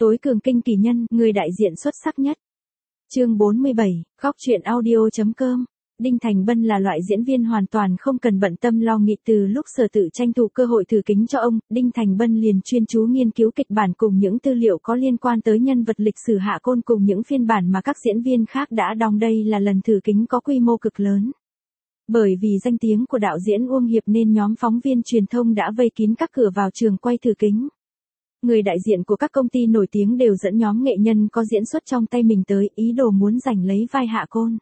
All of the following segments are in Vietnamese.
Tối cường kinh kỳ nhân, người đại diện xuất sắc nhất. Chương 47, Góc truyện audio.com. Đinh Thành Bân là loại diễn viên hoàn toàn không cần bận tâm lo nghĩ. Từ lúc Sở Tự tranh thủ cơ hội thử kính cho ông, Đinh Thành Bân liền chuyên chú nghiên cứu kịch bản cùng những tư liệu có liên quan tới nhân vật lịch sử Hạ Côn cùng những phiên bản mà các diễn viên khác đã đóng. Đây là lần thử kính có quy mô cực lớn. Bởi vì danh tiếng của đạo diễn Uông Hiệp nên nhóm phóng viên truyền thông đã vây kín các cửa vào trường quay thử kính. Người đại diện của các công ty nổi tiếng đều dẫn nhóm nghệ nhân có diễn xuất trong tay mình tới, ý đồ muốn giành lấy vai Hạ Côn.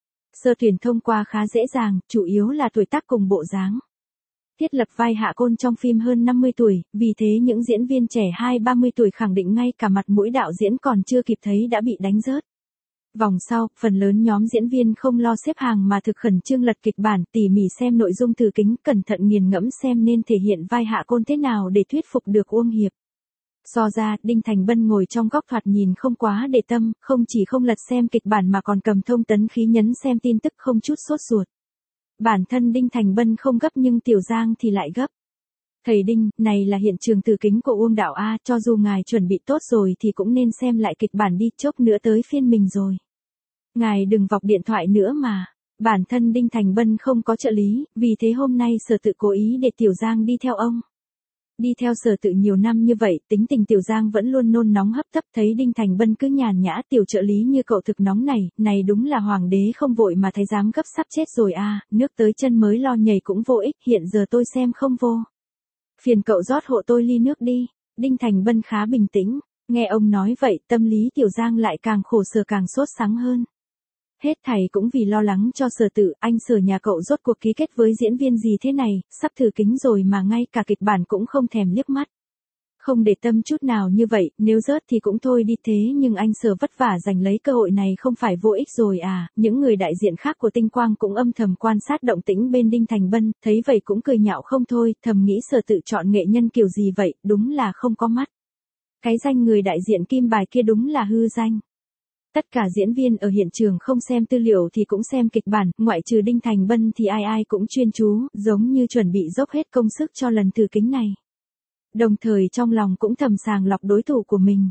Sơ tuyển thông qua khá dễ dàng, chủ yếu là tuổi tác cùng bộ dáng. Thiết lập vai Hạ Côn trong phim hơn 50 tuổi, vì thế những diễn viên trẻ 20-30 tuổi khẳng định ngay cả mặt mũi đạo diễn còn chưa kịp thấy đã bị đánh rớt. Vòng sau, phần lớn nhóm diễn viên không lo xếp hàng mà thực khẩn trương lật kịch bản, tỉ mỉ xem nội dung thử kính, cẩn thận nghiền ngẫm xem nên thể hiện vai Hạ Côn thế nào để thuyết phục được Uông Hiệp. So ra, Đinh Thành Bân ngồi trong góc thoạt nhìn không quá để tâm, không chỉ không lật xem kịch bản mà còn cầm thông tấn khí nhấn xem tin tức không chút sốt ruột. Bản thân Đinh Thành Bân không gấp nhưng Tiểu Giang thì lại gấp. Thầy Đinh, này là hiện trường thử kính của Uông đạo A, cho dù ngài chuẩn bị tốt rồi thì cũng nên xem lại kịch bản đi, chốc nữa tới phiên mình rồi. Ngài đừng vọc điện thoại nữa mà. Bản thân Đinh Thành Bân không có trợ lý, vì thế hôm nay Sở Tự cố ý để Tiểu Giang đi theo ông. Đi theo Sở Tự nhiều năm như vậy, tính tình Tiểu Giang vẫn luôn nôn nóng hấp tấp, thấy Đinh Thành Bân cứ nhàn nhã tiểu trợ lý như cậu thực nóng này đúng là hoàng đế không vội mà thái giám gấp sắp chết rồi à, nước tới chân mới lo nhảy cũng vô ích, hiện giờ tôi xem không vô. Phiền cậu rót hộ tôi ly nước đi. Đinh Thành Bân khá bình tĩnh, nghe ông nói vậy, tâm lý Tiểu Giang lại càng khổ sở càng sốt sắng hơn. Hết thảy cũng vì lo lắng cho Sở Tự, anh Sở nhà cậu rốt cuộc ký kết với diễn viên gì thế này, sắp thử kính rồi mà ngay cả kịch bản cũng không thèm liếc mắt. Không để tâm chút nào như vậy, nếu rớt thì cũng thôi đi, thế nhưng anh Sở vất vả giành lấy cơ hội này không phải vô ích rồi à. Những người đại diện khác của Tinh Quang cũng âm thầm quan sát động tĩnh bên Đinh Thành Bân, thấy vậy cũng cười nhạo không thôi, thầm nghĩ Sở Tự chọn nghệ nhân kiểu gì vậy, đúng là không có mắt. Cái danh người đại diện kim bài kia đúng là hư danh. Tất cả diễn viên ở hiện trường không xem tư liệu thì cũng xem kịch bản, ngoại trừ Đinh Thành Bân thì ai cũng chuyên chú, giống như chuẩn bị dốc hết công sức cho lần thử kính này. Đồng thời trong lòng cũng thầm sàng lọc đối thủ của mình.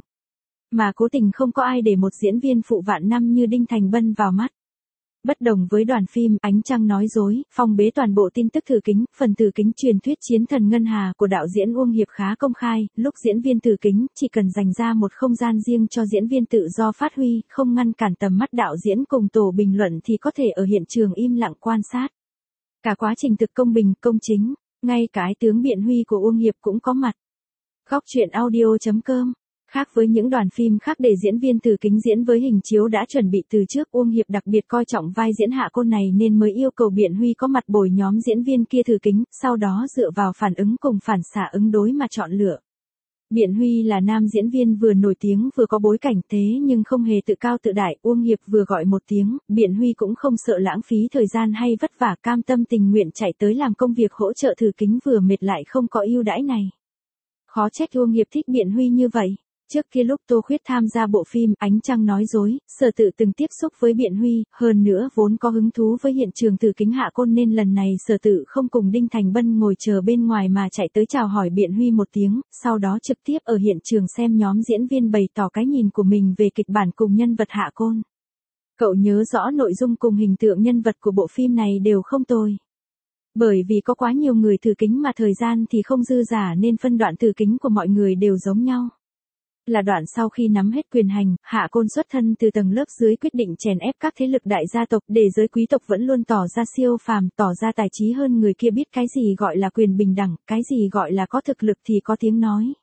Mà cố tình không có ai để một diễn viên phụ vạn năm như Đinh Thành Bân vào mắt. Bất đồng với đoàn phim Ánh Trăng Nói Dối, phong bế toàn bộ tin tức thử kính, phần thử kính truyền thuyết Chiến Thần Ngân Hà của đạo diễn Uông Hiệp khá công khai, lúc diễn viên thử kính chỉ cần dành ra một không gian riêng cho diễn viên tự do phát huy, không ngăn cản tầm mắt đạo diễn cùng tổ bình luận thì có thể ở hiện trường im lặng quan sát. Cả quá trình thực công bình, công chính, ngay cả ái tướng biện huy của Uông Hiệp cũng có mặt. Góc truyện audio.com. Khác với những đoàn phim khác để diễn viên thử kính diễn với hình chiếu đã chuẩn bị từ trước, Uông Hiệp đặc biệt coi trọng vai diễn Hạ Côn này nên mới yêu cầu Biện Huy có mặt bồi nhóm diễn viên kia thử kính, sau đó dựa vào phản ứng cùng phản xạ ứng đối mà chọn lựa. Biện Huy là nam diễn viên vừa nổi tiếng vừa có bối cảnh thế nhưng không hề tự cao tự đại, Uông Hiệp vừa gọi một tiếng, Biện Huy cũng không sợ lãng phí thời gian hay vất vả, cam tâm tình nguyện chạy tới làm công việc hỗ trợ thử kính vừa mệt lại không có ưu đãi này. Khó trách Uông Hiệp thích Biện Huy như vậy. Trước kia lúc Tô Khuyết tham gia bộ phim Ánh Trăng Nói Dối, Sở Tự từng tiếp xúc với Biện Huy, hơn nữa vốn có hứng thú với hiện trường thử kính Hạ Côn nên lần này Sở Tự không cùng Đinh Thành Bân ngồi chờ bên ngoài mà chạy tới chào hỏi Biện Huy một tiếng, sau đó trực tiếp ở hiện trường xem nhóm diễn viên bày tỏ cái nhìn của mình về kịch bản cùng nhân vật Hạ Côn. Cậu nhớ rõ nội dung cùng hình tượng nhân vật của bộ phim này đều không tồi. Bởi vì có quá nhiều người thử kính mà thời gian thì không dư dả nên phân đoạn thử kính của mọi người đều giống nhau. Là đoạn sau khi nắm hết quyền hành, Hạ Côn xuất thân từ tầng lớp dưới quyết định chèn ép các thế lực đại gia tộc, để giới quý tộc vẫn luôn tỏ ra siêu phàm, tỏ ra tài trí hơn người kia, biết cái gì gọi là quyền bình đẳng, cái gì gọi là có thực lực thì có tiếng nói.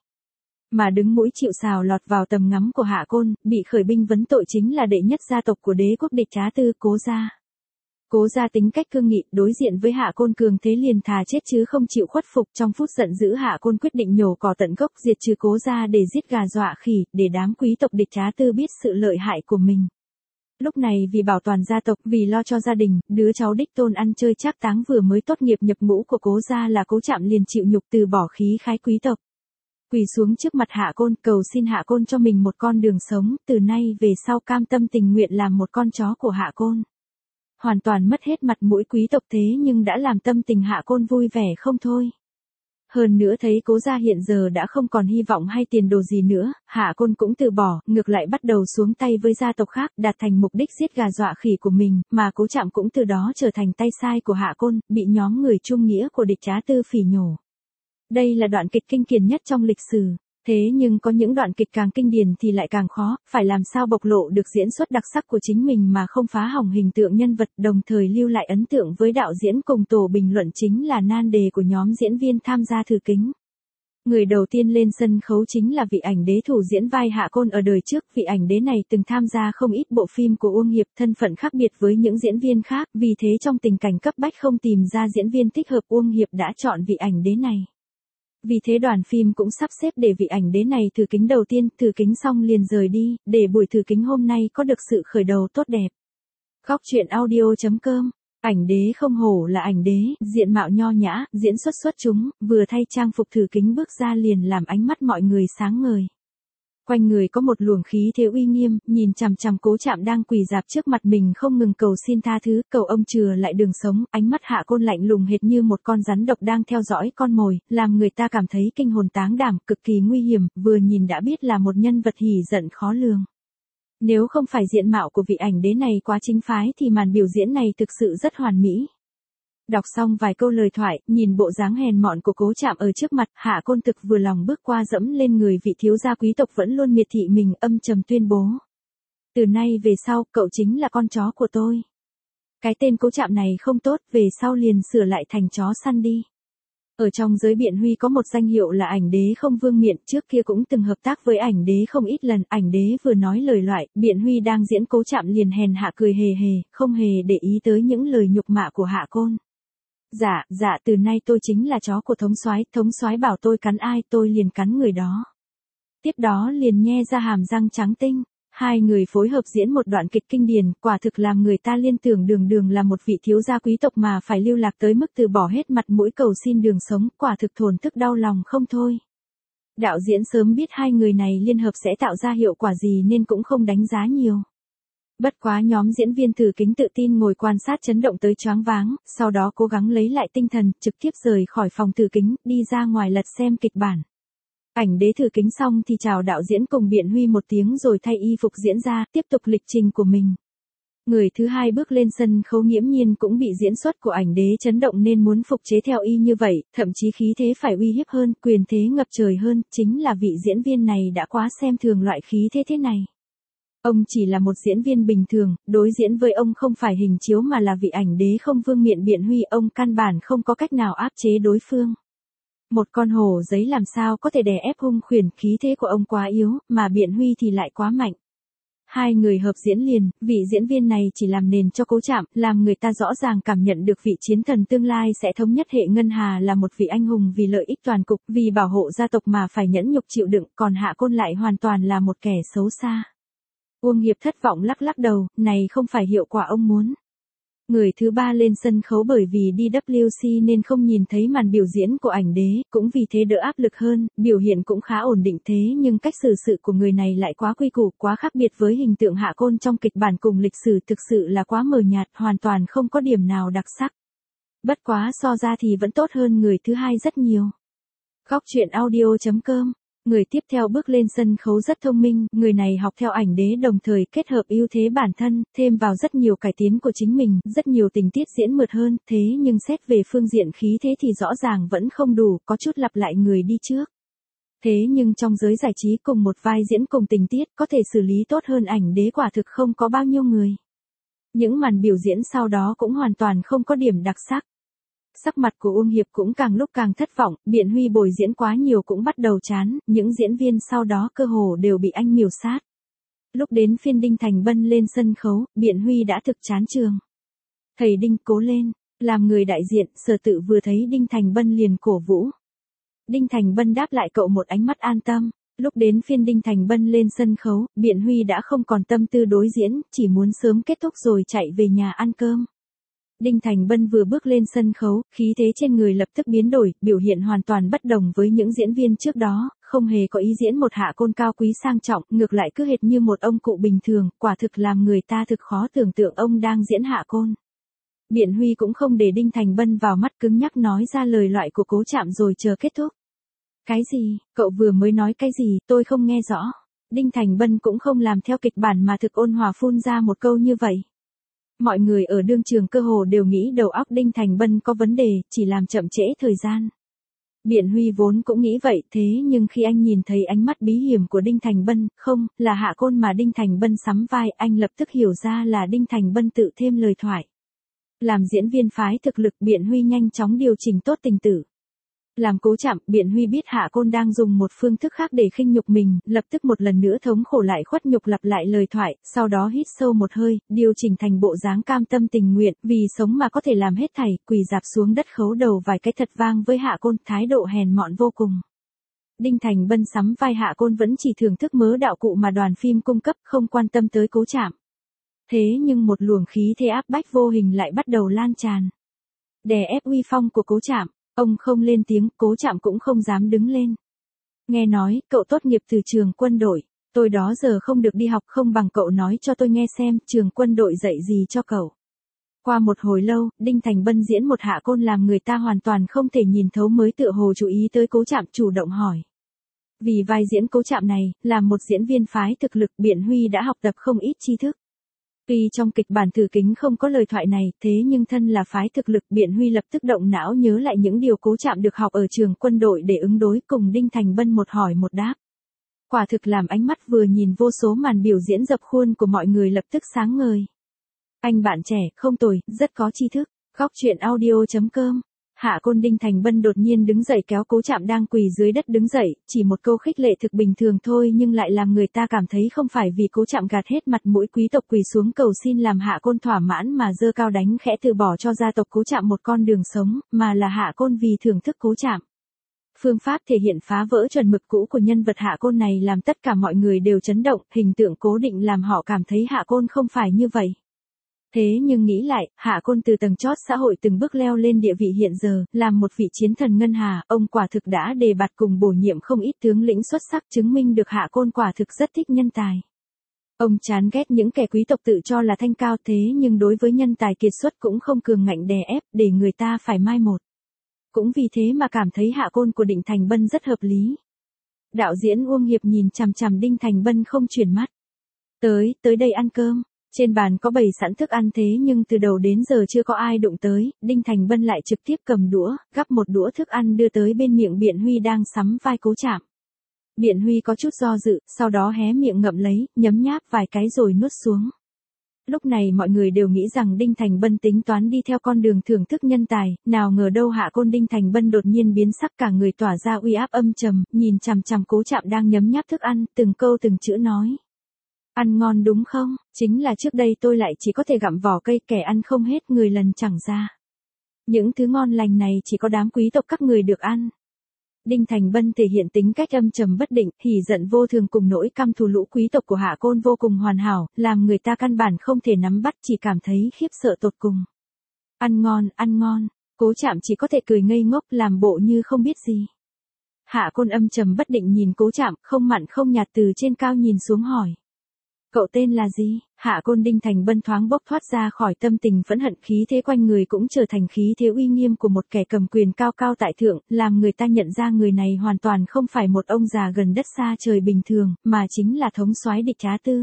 Mà đứng mũi chịu sào lọt vào tầm ngắm của Hạ Côn, bị khởi binh vấn tội chính là đệ nhất gia tộc của đế quốc địch Trá Tư, Cố gia. Cố gia tính cách cương nghị, đối diện với Hạ Côn cường thế liền thà chết chứ không chịu khuất phục, trong phút giận dữ Hạ Côn quyết định nhổ cỏ tận gốc, diệt trừ Cố gia để giết gà dọa khỉ, để đám quý tộc địch Trá Tư biết sự lợi hại của mình. Lúc này vì bảo toàn gia tộc, vì lo cho gia đình, đứa cháu đích tôn ăn chơi trác táng vừa mới tốt nghiệp nhập ngũ của Cố gia là Cố Trạm liền chịu nhục từ bỏ khí khái quý tộc. Quỳ xuống trước mặt Hạ Côn, cầu xin Hạ Côn cho mình một con đường sống, từ nay về sau cam tâm tình nguyện làm một con chó của Hạ Côn. Hoàn toàn mất hết mặt mũi quý tộc thế nhưng đã làm tâm tình Hạ Côn vui vẻ không thôi. Hơn nữa thấy Cố gia hiện giờ đã không còn hy vọng hay tiền đồ gì nữa, Hạ Côn cũng từ bỏ, ngược lại bắt đầu xuống tay với gia tộc khác, đạt thành mục đích giết gà dọa khỉ của mình, mà Cố Trạm cũng từ đó trở thành tay sai của Hạ Côn, bị nhóm người trung nghĩa của địch Trá Tư phỉ nhổ. Đây là đoạn kịch kinh điển nhất trong lịch sử. Thế nhưng có những đoạn kịch càng kinh điển thì lại càng khó, phải làm sao bộc lộ được diễn xuất đặc sắc của chính mình mà không phá hỏng hình tượng nhân vật, đồng thời lưu lại ấn tượng với đạo diễn cùng tổ bình luận chính là nan đề của nhóm diễn viên tham gia thử kính. Người đầu tiên lên sân khấu chính là vị ảnh đế thủ diễn vai Hạ Côn ở đời trước, vị ảnh đế này từng tham gia không ít bộ phim của Uông Hiệp, thân phận khác biệt với những diễn viên khác, vì thế trong tình cảnh cấp bách không tìm ra diễn viên thích hợp, Uông Hiệp đã chọn vị ảnh đế này. Vì thế đoàn phim cũng sắp xếp để vị ảnh đế này thử kính đầu tiên, thử kính xong liền rời đi, để buổi thử kính hôm nay có được sự khởi đầu tốt đẹp. Góc truyện audio.com. Ảnh đế không hổ là ảnh đế, diện mạo nho nhã, diễn xuất xuất chúng, vừa thay trang phục thử kính bước ra liền làm ánh mắt mọi người sáng ngời. Quanh người có một luồng khí thế uy nghiêm, nhìn chằm chằm Cố Trạm đang quỳ rạp trước mặt mình không ngừng cầu xin tha thứ, cầu ông chừa lại đường sống, ánh mắt Hạ Côn lạnh lùng hệt như một con rắn độc đang theo dõi con mồi, làm người ta cảm thấy kinh hồn táng đảm, cực kỳ nguy hiểm, vừa nhìn đã biết là một nhân vật hỉ giận khó lường. Nếu không phải diện mạo của vị ảnh đế này quá chính phái thì màn biểu diễn này thực sự rất hoàn mỹ. Đọc xong vài câu lời thoại, nhìn bộ dáng hèn mọn của Cố Trạm ở trước mặt, Hạ Côn thực vừa lòng bước qua dẫm lên người vị thiếu gia quý tộc vẫn luôn miệt thị mình, âm trầm tuyên bố. Từ nay về sau, cậu chính là con chó của tôi. Cái tên Cố Trạm này không tốt, về sau liền sửa lại thành chó săn đi. Ở trong giới biện huy có một danh hiệu là ảnh đế không vương miện, trước kia cũng từng hợp tác với ảnh đế không ít lần, ảnh đế vừa nói lời loại, biện huy đang diễn Cố Trạm liền hèn hạ cười hề hề, không hề để ý tới những lời nhục mạ của Hạ Côn. Dạ, từ nay tôi chính là chó của thống soái bảo tôi cắn ai tôi liền cắn người đó. Tiếp đó liền nhe ra hàm răng trắng tinh, hai người phối hợp diễn một đoạn kịch kinh điển, quả thực làm người ta liên tưởng đường là một vị thiếu gia quý tộc mà phải lưu lạc tới mức từ bỏ hết mặt mũi cầu xin đường sống, quả thực thổn thức đau lòng không thôi. Đạo diễn sớm biết hai người này liên hợp sẽ tạo ra hiệu quả gì nên cũng không đánh giá nhiều. Bất quá nhóm diễn viên thử kính tự tin ngồi quan sát chấn động tới choáng váng, sau đó cố gắng lấy lại tinh thần, trực tiếp rời khỏi phòng thử kính, đi ra ngoài lật xem kịch bản. Ảnh đế thử kính xong thì chào đạo diễn cùng biện huy một tiếng rồi thay y phục diễn ra, tiếp tục lịch trình của mình. Người thứ hai bước lên sân khấu nghiễm nhiên cũng bị diễn xuất của ảnh đế chấn động nên muốn phục chế theo y như vậy, thậm chí khí thế phải uy hiếp hơn, quyền thế ngập trời hơn, chính là vị diễn viên này đã quá xem thường loại khí thế này. Ông chỉ là một diễn viên bình thường, đối diễn với ông không phải hình chiếu mà là vị ảnh đế không vương miện biện huy, ông căn bản không có cách nào áp chế đối phương. Một con hổ giấy làm sao có thể đè ép hung khuyển, khí thế của ông quá yếu, mà biện huy thì lại quá mạnh. Hai người hợp diễn liền, vị diễn viên này chỉ làm nền cho Cố Trạm, làm người ta rõ ràng cảm nhận được vị chiến thần tương lai sẽ thống nhất hệ ngân hà là một vị anh hùng vì lợi ích toàn cục, vì bảo hộ gia tộc mà phải nhẫn nhục chịu đựng, còn Hạ Côn lại hoàn toàn là một kẻ xấu xa. Uông Hiệp thất vọng lắc đầu, này không phải hiệu quả ông muốn. Người thứ ba lên sân khấu bởi vì đi WC nên không nhìn thấy màn biểu diễn của ảnh đế, cũng vì thế đỡ áp lực hơn, biểu hiện cũng khá ổn định thế nhưng cách xử sự của người này lại quá quy củ, quá khác biệt với hình tượng Hạ Côn trong kịch bản cùng lịch sử, thực sự là quá mờ nhạt, hoàn toàn không có điểm nào đặc sắc. Bất quá so ra thì vẫn tốt hơn người thứ hai rất nhiều. Góc truyện audio.com. Người tiếp theo bước lên sân khấu rất thông minh, người này học theo ảnh đế đồng thời kết hợp ưu thế bản thân, thêm vào rất nhiều cải tiến của chính mình, rất nhiều tình tiết diễn mượt hơn, thế nhưng xét về phương diện khí thế thì rõ ràng vẫn không đủ, có chút lặp lại người đi trước. Thế nhưng trong giới giải trí cùng một vai diễn cùng tình tiết có thể xử lý tốt hơn ảnh đế quả thực không có bao nhiêu người. Những màn biểu diễn sau đó cũng hoàn toàn không có điểm đặc sắc. Sắc mặt của Uông Hiệp cũng càng lúc càng thất vọng, biện huy bồi diễn quá nhiều cũng bắt đầu chán, những diễn viên sau đó cơ hồ đều bị anh miểu sát. Lúc đến phiên Đinh Thành Bân lên sân khấu, biện huy đã thực chán trường. Thầy Đinh cố lên, làm người đại diện, Sở Tự vừa thấy Đinh Thành Bân liền cổ vũ. Đinh Thành Bân đáp lại cậu một ánh mắt an tâm. Lúc đến phiên Đinh Thành Bân lên sân khấu, biện huy đã không còn tâm tư đối diễn, chỉ muốn sớm kết thúc rồi chạy về nhà ăn cơm. Đinh Thành Bân vừa bước lên sân khấu, khí thế trên người lập tức biến đổi, biểu hiện hoàn toàn bất đồng với những diễn viên trước đó, không hề có ý diễn một Hạ Côn cao quý sang trọng, ngược lại cứ hệt như một ông cụ bình thường, quả thực làm người ta thực khó tưởng tượng ông đang diễn Hạ Côn. Biện Huy cũng không để Đinh Thành Bân vào mắt, cứng nhắc nói ra lời loại của Cố Trạm rồi chờ kết thúc. Cái gì, cậu vừa mới nói cái gì, tôi không nghe rõ. Đinh Thành Bân cũng không làm theo kịch bản mà thực ôn hòa phun ra một câu như vậy. Mọi người ở đương trường cơ hồ đều nghĩ đầu óc Đinh Thành Bân có vấn đề, chỉ làm chậm trễ thời gian. Biện Huy vốn cũng nghĩ vậy, thế nhưng khi anh nhìn thấy ánh mắt bí hiểm của Đinh Thành Bân, không, là Hạ Côn mà Đinh Thành Bân sắm vai, anh lập tức hiểu ra là Đinh Thành Bân tự thêm lời thoại. Làm diễn viên phái thực lực, Biện Huy nhanh chóng điều chỉnh tốt tình tử. Làm Cố Trạm, Biện Huy biết Hạ Côn đang dùng một phương thức khác để khinh nhục mình, lập tức một lần nữa thống khổ lại khuất nhục lặp lại lời thoại, sau đó hít sâu một hơi, điều chỉnh thành bộ dáng cam tâm tình nguyện, vì sống mà có thể làm hết thảy, quỳ rạp xuống đất khấu đầu vài cái thật vang với Hạ Côn, thái độ hèn mọn vô cùng. Đinh Thành Bân sắm vai Hạ Côn vẫn chỉ thưởng thức mớ đạo cụ mà đoàn phim cung cấp, không quan tâm tới Cố Trạm. Thế nhưng một luồng khí thế áp bách vô hình lại bắt đầu lan tràn. Đè ép uy phong của Cố Trạm. Ông không lên tiếng, Cố Trạm cũng không dám đứng lên. Nghe nói, cậu tốt nghiệp từ trường quân đội. Tôi đó giờ không được đi học, không bằng cậu nói cho tôi nghe xem, trường quân đội dạy gì cho cậu. Qua một hồi lâu, Đinh Thành Bân diễn một Hạ Côn làm người ta hoàn toàn không thể nhìn thấu mới tựa hồ chú ý tới Cố Trạm, chủ động hỏi. Vì vai diễn Cố Trạm này, là một diễn viên phái thực lực, Biện Huy đã học tập không ít tri thức. Tuy trong kịch bản Thử Kính không có lời thoại này, thế nhưng thân là phái thực lực, Biện Huy lập tức động não nhớ lại những điều Cố Trạm được học ở trường quân đội để ứng đối, cùng Đinh Thành Bân một hỏi một đáp. Quả thực làm ánh mắt vừa nhìn vô số màn biểu diễn dập khuôn của mọi người lập tức sáng ngời. Anh bạn trẻ, không tồi, rất có tri thức. Góc truyện audio.com. Hạ Côn. Đinh Thành Bân đột nhiên đứng dậy kéo Cố Trạm đang quỳ dưới đất đứng dậy, chỉ một câu khích lệ thực bình thường thôi nhưng lại làm người ta cảm thấy không phải vì Cố Trạm gạt hết mặt mũi quý tộc quỳ xuống cầu xin làm Hạ Côn thỏa mãn mà giơ cao đánh khẽ từ bỏ cho gia tộc Cố Trạm một con đường sống, mà là Hạ Côn vì thưởng thức Cố Trạm. Phương pháp thể hiện phá vỡ chuẩn mực cũ của nhân vật Hạ Côn này làm tất cả mọi người đều chấn động, hình tượng cố định làm họ cảm thấy Hạ Côn không phải như vậy. Thế nhưng nghĩ lại, Hạ Côn từ tầng chót xã hội từng bước leo lên địa vị hiện giờ, làm một vị chiến thần ngân hà, ông quả thực đã đề bạt cùng bổ nhiệm không ít tướng lĩnh xuất sắc, chứng minh được Hạ Côn quả thực rất thích nhân tài. Ông chán ghét những kẻ quý tộc tự cho là thanh cao, thế nhưng đối với nhân tài kiệt xuất cũng không cường ngạnh đè ép, để người ta phải mai một. Cũng vì thế mà cảm thấy Hạ Côn của Đinh Thành Bân rất hợp lý. Đạo diễn Uông Hiệp nhìn chằm chằm Đinh Thành Bân không chuyển mắt. Tới đây ăn cơm. Trên bàn có bày sẵn thức ăn thế nhưng từ đầu đến giờ chưa có ai đụng tới, Đinh Thành Bân lại trực tiếp cầm đũa, gắp một đũa thức ăn đưa tới bên miệng Biện Huy đang sắm vai Cố Trạm. Biện Huy có chút do dự, sau đó hé miệng ngậm lấy, nhấm nháp vài cái rồi nuốt xuống. Lúc này mọi người đều nghĩ rằng Đinh Thành Bân tính toán đi theo con đường thưởng thức nhân tài, nào ngờ đâu Hạ Côn. Đinh Thành Bân đột nhiên biến sắc, cả người tỏa ra uy áp âm trầm, nhìn chằm chằm Cố Trạm đang nhấm nháp thức ăn, từng câu từng chữ nói. Ăn ngon đúng không? Chính là trước đây tôi lại chỉ có thể gặm vỏ cây, kẻ ăn không hết người lần chẳng ra. Những thứ ngon lành này chỉ có đám quý tộc các người được ăn. Đinh Thành Bân thể hiện tính cách âm trầm bất định, hỉ giận vô thường cùng nỗi căm thù lũ quý tộc của Hạ Côn vô cùng hoàn hảo, làm người ta căn bản không thể nắm bắt, chỉ cảm thấy khiếp sợ tột cùng. Ăn ngon, Cố Trạm chỉ có thể cười ngây ngốc làm bộ như không biết gì. Hạ Côn âm trầm bất định nhìn Cố Trạm, không mặn không nhạt từ trên cao nhìn xuống hỏi. Cậu tên là gì? Hạ Côn. Đinh Thành Bân thoáng bốc thoát ra khỏi tâm tình phẫn hận, khí thế quanh người cũng trở thành khí thế uy nghiêm của một kẻ cầm quyền cao cao tại thượng, làm người ta nhận ra người này hoàn toàn không phải một ông già gần đất xa trời bình thường, mà chính là thống soái Địch Trá Tư.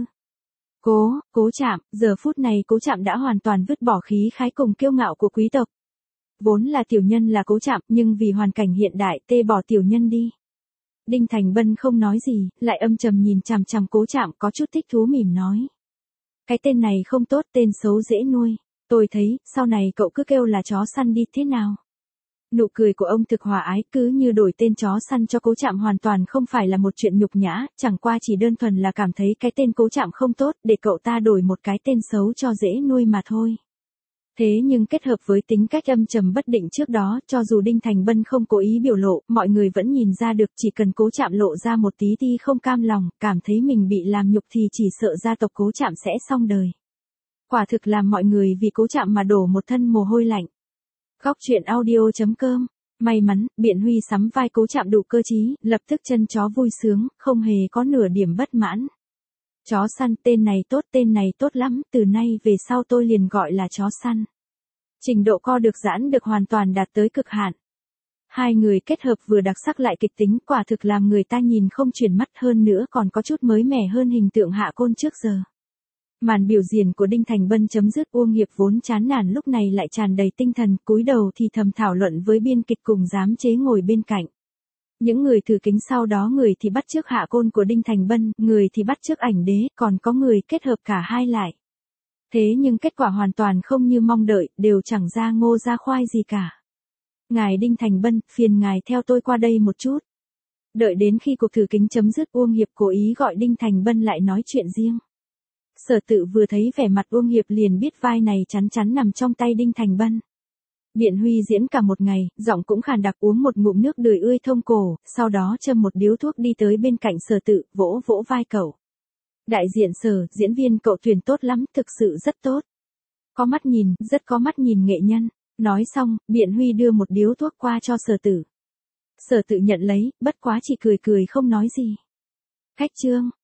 Cố Trạm, giờ phút này Cố Trạm đã hoàn toàn vứt bỏ khí khái cùng kiêu ngạo của quý tộc. Vốn là tiểu nhân là Cố Trạm, nhưng vì hoàn cảnh hiện đại tê bỏ tiểu nhân đi. Đinh Thành Bân không nói gì, lại âm trầm nhìn chằm chằm Cố Trạm, có chút thích thú mỉm nói. Cái tên này không tốt, tên xấu dễ nuôi. Tôi thấy, sau này cậu cứ kêu là chó săn đi thế nào? Nụ cười của ông thực hòa ái, cứ như đổi tên chó săn cho Cố Trạm hoàn toàn không phải là một chuyện nhục nhã, chẳng qua chỉ đơn thuần là cảm thấy cái tên Cố Trạm không tốt, để cậu ta đổi một cái tên xấu cho dễ nuôi mà thôi. Thế nhưng kết hợp với tính cách âm trầm bất định trước đó, cho dù Đinh Thành Bân không cố ý biểu lộ, mọi người vẫn nhìn ra được, chỉ cần Cố Trạm lộ ra một tí ti không cam lòng, cảm thấy mình bị làm nhục thì chỉ sợ gia tộc Cố Trạm sẽ xong đời. Quả thực làm mọi người vì Cố Trạm mà đổ một thân mồ hôi lạnh. Góc truyện audio.com. May mắn, Biện Huy sắm vai Cố Trạm đủ cơ trí, lập tức chân chó vui sướng, không hề có nửa điểm bất mãn. Chó săn, tên này tốt lắm, từ nay về sau tôi liền gọi là chó săn. Trình độ co được giãn được hoàn toàn đạt tới cực hạn. Hai người kết hợp vừa đặc sắc lại kịch tính, quả thực làm người ta nhìn không chuyển mắt, hơn nữa còn có chút mới mẻ hơn hình tượng Hạ Côn trước giờ. Màn biểu diễn của Đinh Thành Bân chấm dứt, Uông Hiệp vốn chán nản lúc này lại tràn đầy tinh thần, cúi đầu thì thầm thảo luận với biên kịch cùng giám chế ngồi bên cạnh. Những người thử kính sau đó, người thì bắt chước Hạ Côn của Đinh Thành Bân, người thì bắt chước ảnh đế, còn có người kết hợp cả hai lại. Thế nhưng kết quả hoàn toàn không như mong đợi, đều chẳng ra ngô ra khoai gì cả. Ngài Đinh Thành Bân, phiền ngài theo tôi qua đây một chút. Đợi đến khi cuộc thử kính chấm dứt, Uông Hiệp cố ý gọi Đinh Thành Bân lại nói chuyện riêng. Sở Tự vừa thấy vẻ mặt Uông Hiệp liền biết vai này chắn chắn nằm trong tay Đinh Thành Bân. Biện Huy diễn cả một ngày, giọng cũng khàn đặc, uống một ngụm nước đười ươi thông cổ, sau đó châm một điếu thuốc đi tới bên cạnh Sở Tự, vỗ vỗ vai cậu. Đại diện Sở, diễn viên cậu tuyển tốt lắm, thực sự rất tốt. Có mắt nhìn, rất có mắt nhìn nghệ nhân. Nói xong, Biện Huy đưa một điếu thuốc qua cho Sở Tự. Sở Tự nhận lấy, bất quá chỉ cười cười không nói gì. Khách trương,